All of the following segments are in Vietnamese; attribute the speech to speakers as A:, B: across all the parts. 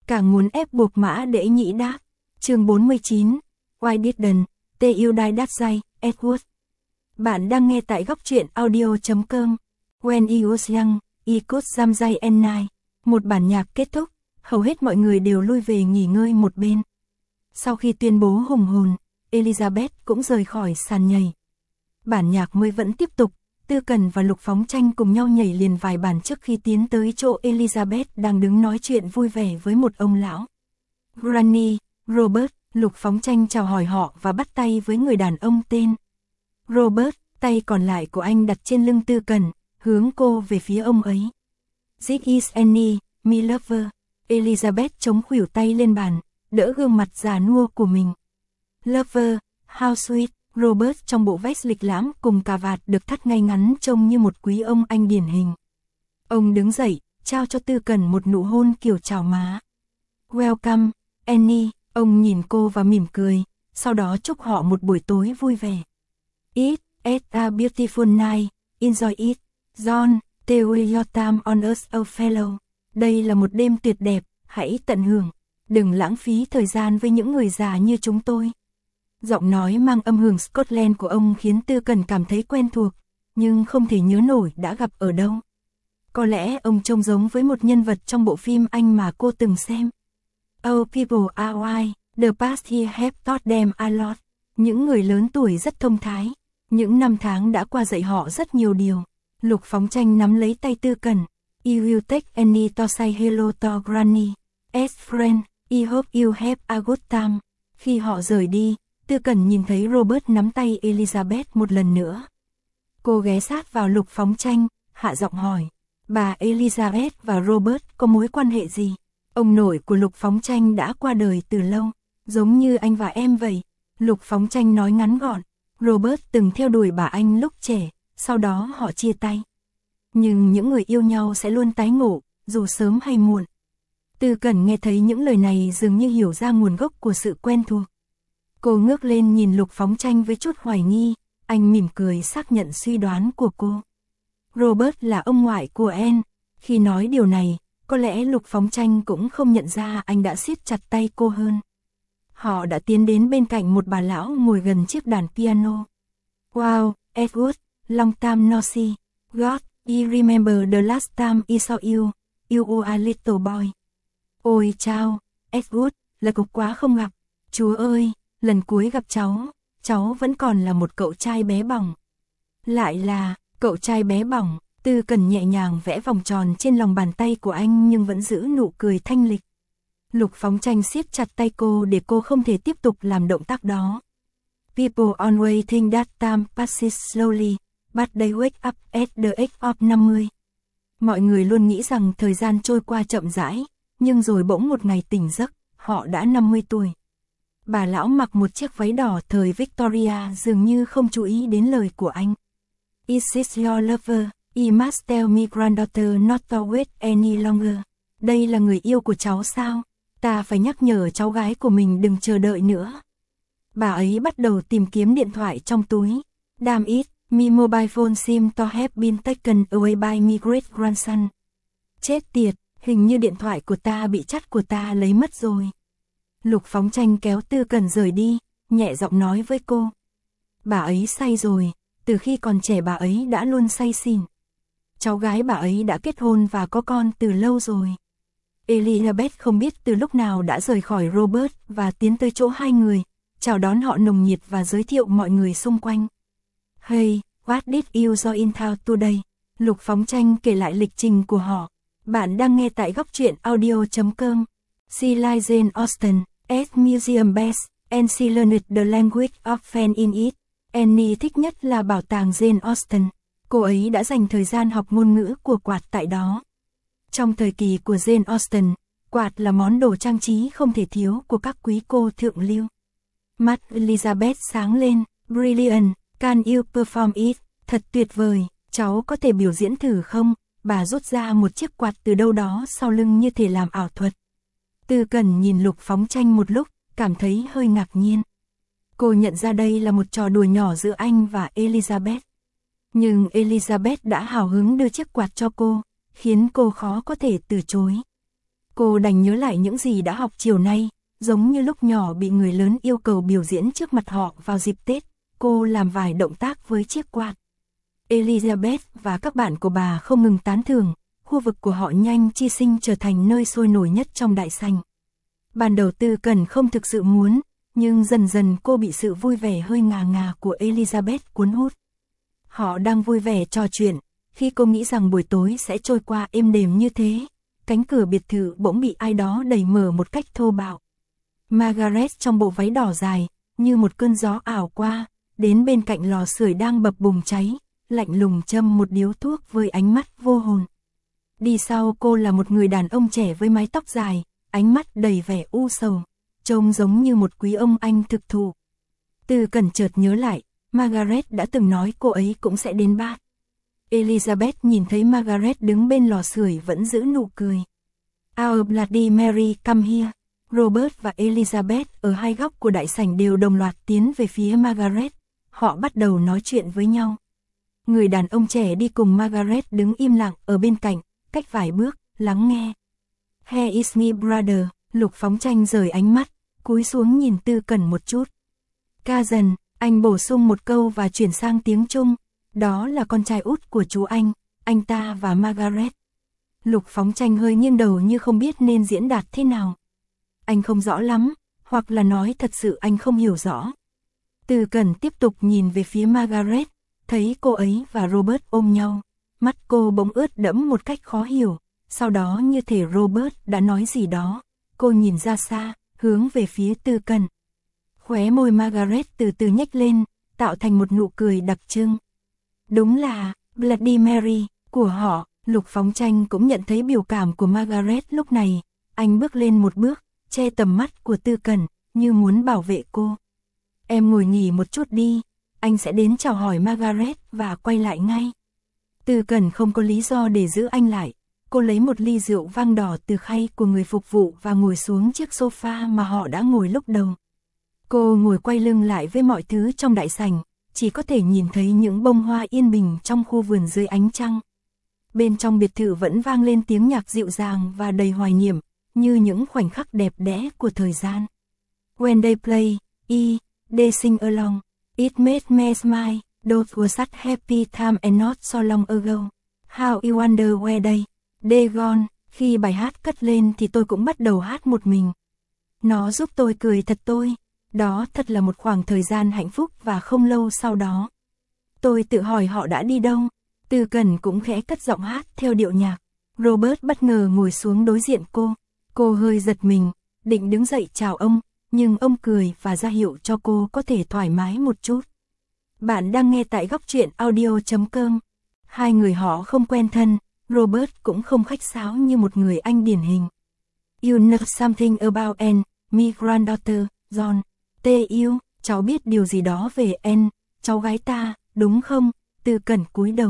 A: Càng muốn ép buộc Mã Đễ Nhĩ đáp. Chương 49. Why didn't they you die that day, Edward? Bạn đang nghe tại góc truyện audio.com. When he was young, he could jump day and night. Một bản nhạc kết thúc, hầu hết mọi người đều lui về nghỉ ngơi một bên. Sau khi tuyên bố hùng hồn, Elizabeth cũng rời khỏi sàn nhảy. Bản nhạc mới vẫn tiếp tục, Tư Cẩn và Lục Phóng Tranh cùng nhau nhảy liền vài bản trước khi tiến tới chỗ Elizabeth đang đứng nói chuyện vui vẻ với một ông lão. Granny, Robert, Lục Phóng Tranh chào hỏi họ và bắt tay với người đàn ông tên Robert, tay còn lại của anh đặt trên lưng Tư Cẩn, hướng cô về phía ông ấy. This is Annie, my lover. Elizabeth chống khuỷu tay lên bàn, đỡ gương mặt già nua của mình. Lover, how sweet. Robert trong bộ vest lịch lãm cùng cà vạt được thắt ngay ngắn trông như một quý ông anh điển hình. Ông đứng dậy, trao cho Tư Cẩn một nụ hôn kiểu chào má. Welcome, Annie. Ông nhìn cô và mỉm cười, sau đó chúc họ một buổi tối vui vẻ. It's a beautiful night, enjoy it. John, take your time on us, old fellow. Đây là một đêm tuyệt đẹp, hãy tận hưởng. Đừng lãng phí thời gian với những người già như chúng tôi. Giọng nói mang âm hưởng Scotland của ông khiến Tư Cẩn cảm thấy quen thuộc, nhưng không thể nhớ nổi đã gặp ở đâu. Có lẽ ông trông giống với một nhân vật trong bộ phim Anh mà cô từng xem. Oh people are wise, the past here have taught them a lot. Những người lớn tuổi rất thông thái. Những năm tháng đã qua dạy họ rất nhiều điều. Lục Phóng Tranh nắm lấy tay Tư Cẩn. I will take Annie to say hello to Granny. As friend, I hope you have a good time. Khi họ rời đi, Tư Cẩn nhìn thấy Robert nắm tay Elizabeth một lần nữa. Cô ghé sát vào Lục Phóng Tranh, hạ giọng hỏi. Bà Elizabeth và Robert có mối quan hệ gì? Ông nội của Lục Phóng Tranh đã qua đời từ lâu, giống như anh và em vậy. Lục Phóng Tranh nói ngắn gọn. Robert từng theo đuổi bà anh lúc trẻ, sau đó họ chia tay. Nhưng những người yêu nhau sẽ luôn tái ngộ, dù sớm hay muộn. Tư Cẩn nghe thấy những lời này dường như hiểu ra nguồn gốc của sự quen thuộc. Cô ngước lên nhìn Lục Phóng Tranh với chút hoài nghi, anh mỉm cười xác nhận suy đoán của cô. Robert là ông ngoại của Anne. Khi nói điều này, có lẽ Lục Phóng Tranh cũng không nhận ra anh đã siết chặt tay cô hơn. Họ đã tiến đến bên cạnh một bà lão ngồi gần chiếc đàn piano. Wow, Edward, long time no see. God, I remember the last time I saw you. You were a little boy. Ôi chao, Edward, là cục quá không gặp. Chúa ơi, lần cuối gặp cháu vẫn còn là một cậu trai bé bỏng. Lại là, cậu trai bé bỏng. Tư Cẩn nhẹ nhàng vẽ vòng tròn trên lòng bàn tay của anh nhưng vẫn giữ nụ cười thanh lịch. Lục Phóng Tranh siết chặt tay cô để cô không thể tiếp tục làm động tác đó. People always think that time passes slowly, but they wake up at the age of 50. Mọi người luôn nghĩ rằng thời gian trôi qua chậm rãi, nhưng rồi bỗng một ngày tỉnh giấc, họ đã 50 tuổi. Bà lão mặc một chiếc váy đỏ thời Victoria dường như không chú ý đến lời của anh. Is this your lover? You must tell me granddaughter not to wait any longer. Đây là người yêu của cháu sao? Ta phải nhắc nhở cháu gái của mình đừng chờ đợi nữa. Bà ấy bắt đầu tìm kiếm điện thoại trong túi. Damn it, my mobile phone seems to have been taken away by my great grandson. Chết tiệt, hình như điện thoại của ta bị chắt của ta lấy mất rồi. Lục Phóng Tranh kéo Tư Cẩn rời đi, nhẹ giọng nói với cô. Bà ấy say rồi, từ khi còn trẻ bà ấy đã luôn say xỉn. Cháu gái bà ấy đã kết hôn và có con từ lâu rồi. Elizabeth không biết từ lúc nào đã rời khỏi Robert và tiến tới chỗ hai người, chào đón họ nồng nhiệt và giới thiệu mọi người xung quanh. Hey, what did you do in town today? Lục Phóng Tranh kể lại lịch trình của họ. Bạn đang nghe tại góc truyện audio.com. She liked Jane Austen, as museum best, and she learned the language of fan in it. Annie thích nhất là bảo tàng Jane Austen. Cô ấy đã dành thời gian học ngôn ngữ của quạt tại đó. Trong thời kỳ của Jane Austen, quạt là món đồ trang trí không thể thiếu của các quý cô thượng lưu. Mắt Elizabeth sáng lên. Brilliant, can you perform it? Thật tuyệt vời, cháu có thể biểu diễn thử không? Bà rút ra một chiếc quạt từ đâu đó sau lưng như thể làm ảo thuật. Tư Cẩn nhìn Lục Phóng Tranh một lúc, cảm thấy hơi ngạc nhiên. Cô nhận ra đây là một trò đùa nhỏ giữa anh và Elizabeth. Nhưng Elizabeth đã hào hứng đưa chiếc quạt cho cô, khiến cô khó có thể từ chối. Cô đành nhớ lại những gì đã học chiều nay, giống như lúc nhỏ bị người lớn yêu cầu biểu diễn trước mặt họ vào dịp Tết, cô làm vài động tác với chiếc quạt. Elizabeth và các bạn của bà không ngừng tán thưởng, khu vực của họ nhanh chi sinh trở thành nơi sôi nổi nhất trong đại sảnh. Ban đầu Tư Cẩn không thực sự muốn, nhưng dần dần cô bị sự vui vẻ hơi ngà ngà của Elizabeth cuốn hút. Họ đang vui vẻ trò chuyện, khi cô nghĩ rằng buổi tối sẽ trôi qua êm đềm như thế, cánh cửa biệt thự bỗng bị ai đó đẩy mở một cách thô bạo. Margaret trong bộ váy đỏ dài, như một cơn gió ảo qua, đến bên cạnh lò sưởi đang bập bùng cháy, lạnh lùng châm một điếu thuốc với ánh mắt vô hồn. Đi sau cô là một người đàn ông trẻ với mái tóc dài, ánh mắt đầy vẻ u sầu, trông giống như một quý ông anh thực thụ. Tư Cẩn chợt nhớ lại, Margaret đã từng nói cô ấy cũng sẽ đến Bath. Elizabeth nhìn thấy Margaret đứng bên lò sưởi vẫn giữ nụ cười. Our Bloody Mary come here. Robert và Elizabeth ở hai góc của đại sảnh đều đồng loạt tiến về phía Margaret. Họ bắt đầu nói chuyện với nhau. Người đàn ông trẻ đi cùng Margaret đứng im lặng ở bên cạnh, cách vài bước, lắng nghe. Here is me brother, Lục Phóng Tranh rời ánh mắt, cúi xuống nhìn Tư Cẩn một chút. Cousin, anh bổ sung một câu và chuyển sang tiếng Trung. Đó là con trai út của chú anh ta và Margaret. Lục Phóng Tranh hơi nghiêng đầu như không biết nên diễn đạt thế nào. Anh không rõ lắm, hoặc là nói thật sự anh không hiểu rõ. Tư Cẩn tiếp tục nhìn về phía Margaret, thấy cô ấy và Robert ôm nhau. Mắt cô bỗng ướt đẫm một cách khó hiểu, sau đó như thể Robert đã nói gì đó. Cô nhìn ra xa, hướng về phía Tư Cẩn. Khóe môi Margaret từ từ nhếch lên, tạo thành một nụ cười đặc trưng. Đúng là Bloody Mary của họ. Lục Phóng Tranh cũng nhận thấy biểu cảm của Margaret lúc này. Anh bước lên một bước, che tầm mắt của Tư Cẩn, như muốn bảo vệ cô. Em ngồi nghỉ một chút đi, anh sẽ đến chào hỏi Margaret và quay lại ngay. Tư Cẩn không có lý do để giữ anh lại. Cô lấy một ly rượu vang đỏ từ khay của người phục vụ và ngồi xuống chiếc sofa mà họ đã ngồi lúc đầu. Cô ngồi quay lưng lại với mọi thứ trong đại sảnh, chỉ có thể nhìn thấy những bông hoa yên bình trong khu vườn dưới ánh trăng. Bên trong biệt thự vẫn vang lên tiếng nhạc dịu dàng và đầy hoài niệm, như những khoảnh khắc đẹp đẽ của thời gian. When they play, they sing along, it made me smile, those were such happy time and not so long ago. How you wonder where they gone, khi bài hát cất lên thì tôi cũng bắt đầu hát một mình. Nó giúp tôi cười thật tôi, đó thật là một khoảng thời gian hạnh phúc và không lâu sau đó. Tôi tự hỏi họ đã đi đâu. Tư Cẩn cũng khẽ cất giọng hát theo điệu nhạc. Robert bất ngờ ngồi xuống đối diện cô. Cô hơi giật mình, định đứng dậy chào ông, nhưng ông cười và ra hiệu cho cô có thể thoải mái một chút. Bạn đang nghe tại góc truyện audio.com. Hai người họ không quen thân, Robert cũng không khách sáo như một người Anh điển hình. You know something about Anne, my granddaughter, John. T.U. Cháu biết điều gì đó về Anne, cháu gái ta, đúng không? Tư Cẩn cúi đầu.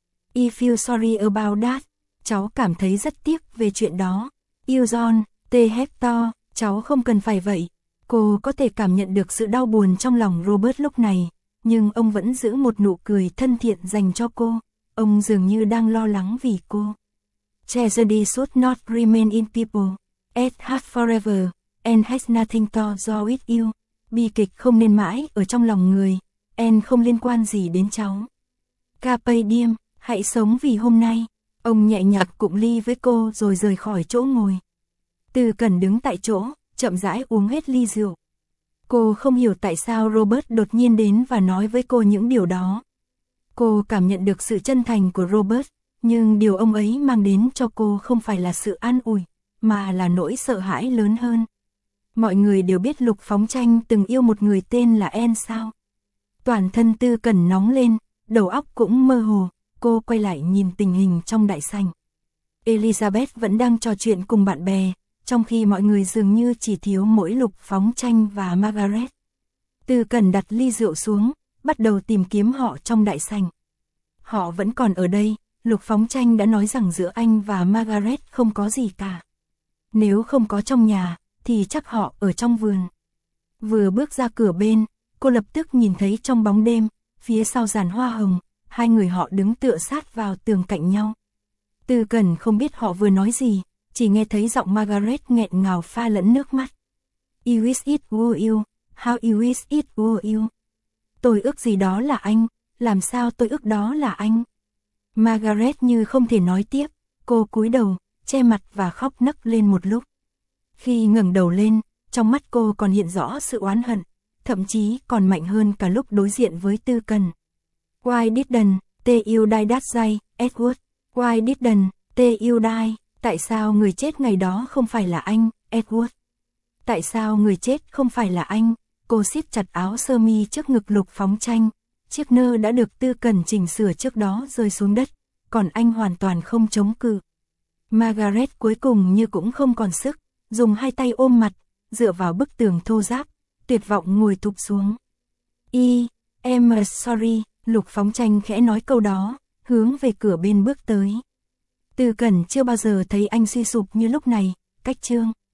A: I feel sorry about that. Cháu cảm thấy rất tiếc về chuyện đó. You John, T. Hector, cháu không cần phải vậy. Cô có thể cảm nhận được sự đau buồn trong lòng Robert lúc này, nhưng ông vẫn giữ một nụ cười thân thiện dành cho cô. Ông dường như đang lo lắng vì cô. Tragedy should not remain in people. It has forever, and has nothing to do with you. Bi kịch không nên mãi ở trong lòng người, and không liên quan gì đến cháu. Carpe diem, hãy sống vì hôm nay. Ông nhẹ nhàng cụng ly với cô rồi rời khỏi chỗ ngồi. Tư Cẩn đứng tại chỗ, chậm rãi uống hết ly rượu. Cô không hiểu tại sao Robert đột nhiên đến và nói với cô những điều đó. Cô cảm nhận được sự chân thành của Robert, nhưng điều ông ấy mang đến cho cô không phải là sự an ủi, mà là nỗi sợ hãi lớn hơn. Mọi người đều biết Lục Phóng Tranh từng yêu một người tên là Anne sao? Toàn thân Tư Cẩn nóng lên, đầu óc cũng mơ hồ, cô quay lại nhìn tình hình trong đại sảnh. Elizabeth vẫn đang trò chuyện cùng bạn bè, trong khi mọi người dường như chỉ thiếu mỗi Lục Phóng Tranh và Margaret. Tư Cẩn đặt ly rượu xuống, bắt đầu tìm kiếm họ trong đại sảnh. Họ vẫn còn ở đây, Lục Phóng Tranh đã nói rằng giữa anh và Margaret không có gì cả. Nếu không có trong nhà, thì chắc họ ở trong vườn. Vừa bước ra cửa bên, cô lập tức nhìn thấy trong bóng đêm, phía sau giàn hoa hồng, hai người họ đứng tựa sát vào tường cạnh nhau. Tư Cẩn không biết họ vừa nói gì, chỉ nghe thấy giọng Margaret nghẹn ngào pha lẫn nước mắt. I wish it were you, how I wish it were you. Tôi ước gì đó là anh, làm sao tôi ước đó là anh. Margaret như không thể nói tiếp, cô cúi đầu, che mặt và khóc nấc lên một lúc. Khi ngẩng đầu lên, trong mắt cô còn hiện rõ sự oán hận, thậm chí còn mạnh hơn cả lúc đối diện với Tư Cần. Why didn't you die that day, Edward? Why didn't you die? Tại sao người chết ngày đó không phải là anh, Edward? Tại sao người chết không phải là anh? Cô siết chặt áo sơ mi trước ngực Lục Phóng Tranh. Chiếc nơ đã được Tư Cần chỉnh sửa trước đó rơi xuống đất, còn anh hoàn toàn không chống cự. Margaret cuối cùng như cũng không còn sức, dùng hai tay ôm mặt, dựa vào bức tường thô ráp, tuyệt vọng ngồi thụp xuống. Em sorry, Lục Phóng Tranh khẽ nói câu đó, hướng về cửa bên bước tới. Tư Cần chưa bao giờ thấy anh suy sụp như lúc này, cách Trương.